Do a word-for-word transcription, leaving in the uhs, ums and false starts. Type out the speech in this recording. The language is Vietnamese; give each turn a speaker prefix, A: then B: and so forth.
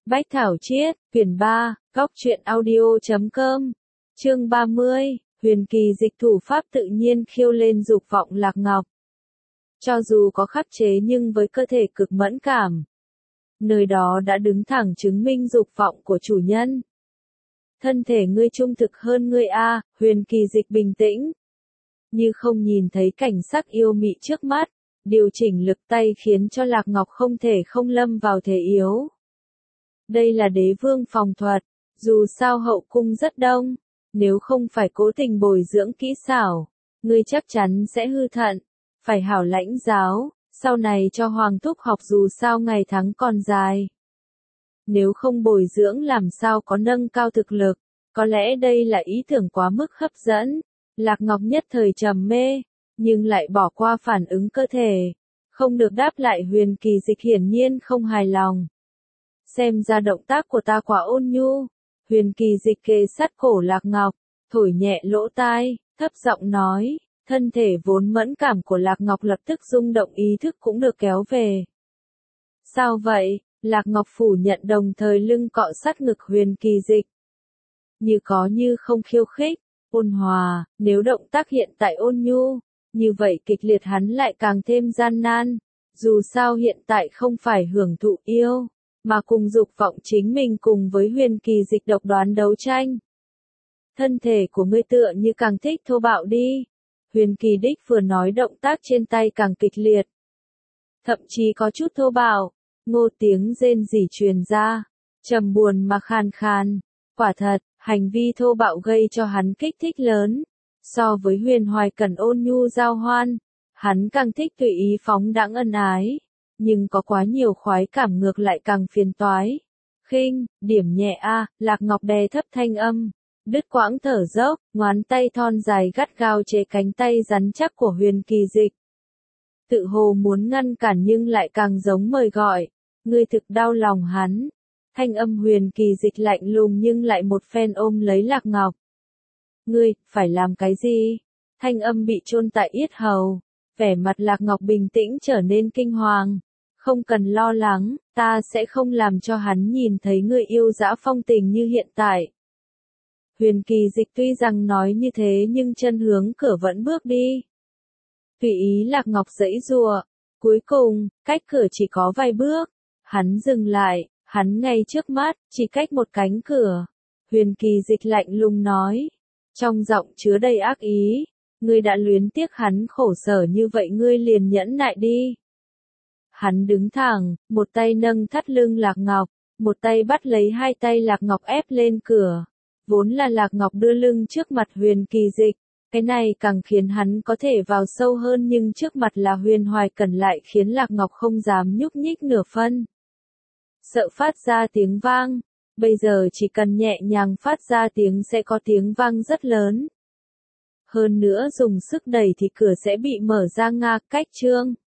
A: Bách Thảo Chiết, quyển ba, góc truyện audio chấm com, chương ba mươi, huyền kỳ dịch thủ pháp tự nhiên khiêu lên dục vọng Lạc Ngọc. Cho dù có khắc chế nhưng với cơ thể cực mẫn cảm, nơi đó đã đứng thẳng chứng minh dục vọng của chủ nhân. Thân thể ngươi trung thực hơn ngươi a, huyền kỳ dịch bình tĩnh. Như không nhìn thấy cảnh sắc yêu mị trước mắt, điều chỉnh lực tay khiến cho Lạc Ngọc không thể không lâm vào thế yếu. Đây là đế vương phòng thuật, dù sao hậu cung rất đông, nếu không phải cố tình bồi dưỡng kỹ xảo, ngươi chắc chắn sẽ hư thận, phải hảo lãnh giáo, sau này cho hoàng thúc học dù sao ngày tháng còn dài. Nếu không bồi dưỡng làm sao có nâng cao thực lực, có lẽ đây là ý tưởng quá mức hấp dẫn. Lạc Ngọc nhất thời trầm mê, nhưng lại bỏ qua phản ứng cơ thể, không được đáp lại. Huyền kỳ dịch hiển nhiên không hài lòng. Xem ra động tác của ta quá ôn nhu. Huyền kỳ dịch kề sát cổ Lạc Ngọc, thổi nhẹ lỗ tai, thấp giọng nói, thân thể vốn mẫn cảm của Lạc Ngọc lập tức rung động, ý thức cũng được kéo về. Sao vậy? Lạc Ngọc phủ nhận đồng thời lưng cọ sát ngực huyền kỳ dịch. Như có như không khiêu khích, ôn hòa, nếu động tác hiện tại ôn nhu, như vậy kịch liệt hắn lại càng thêm gian nan. Dù sao hiện tại không phải hưởng thụ yêu, mà cùng dục vọng chính mình cùng với huyền kỳ dịch độc đoán đấu tranh. Thân thể của ngươi tựa như càng thích thô bạo đi. Huyền kỳ đích vừa nói động tác trên tay càng kịch liệt. Thậm chí có chút thô bạo, ngô tiếng rên rỉ truyền ra, trầm buồn mà khan khan. Quả thật, hành vi thô bạo gây cho hắn kích thích lớn. So với huyền hoài cần ôn nhu giao hoan, hắn càng thích tùy ý phóng đãng ân ái. Nhưng có quá nhiều khoái cảm ngược lại càng phiền toái. Khinh, điểm nhẹ a, Lạc Ngọc đè thấp thanh âm, đứt quãng thở dốc, ngón tay thon dài gắt gao chế cánh tay rắn chắc của huyền kỳ dịch. Tự hồ muốn ngăn cản nhưng lại càng giống mời gọi, ngươi thực đau lòng hắn. Thanh âm huyền kỳ dịch lạnh lùng nhưng lại một phen ôm lấy Lạc Ngọc. Ngươi, phải làm cái gì? Thanh âm bị chôn tại yết hầu, vẻ mặt Lạc Ngọc bình tĩnh trở nên kinh hoàng. Không cần lo lắng, ta sẽ không làm cho hắn nhìn thấy người yêu dã phong tình như hiện tại. Huyền kỳ dịch tuy rằng nói như thế nhưng chân hướng cửa vẫn bước đi. Tùy ý Lạc Ngọc giãy giụa, cuối cùng, cách cửa chỉ có vài bước. Hắn dừng lại, hắn ngay trước mắt, chỉ cách một cánh cửa. Huyền kỳ dịch lạnh lùng nói, trong giọng chứa đầy ác ý, ngươi đã luyến tiếc hắn khổ sở như vậy ngươi liền nhẫn nại đi. Hắn đứng thẳng, một tay nâng thắt lưng Lạc Ngọc, một tay bắt lấy hai tay Lạc Ngọc ép lên cửa. Vốn là Lạc Ngọc đưa lưng trước mặt huyền kỳ dịch, cái này càng khiến hắn có thể vào sâu hơn nhưng trước mặt là huyền hoài cần lại khiến Lạc Ngọc không dám nhúc nhích nửa phân. Sợ phát ra tiếng vang, bây giờ chỉ cần nhẹ nhàng phát ra tiếng sẽ có tiếng vang rất lớn. Hơn nữa dùng sức đẩy thì cửa sẽ bị mở ra nga cách chương.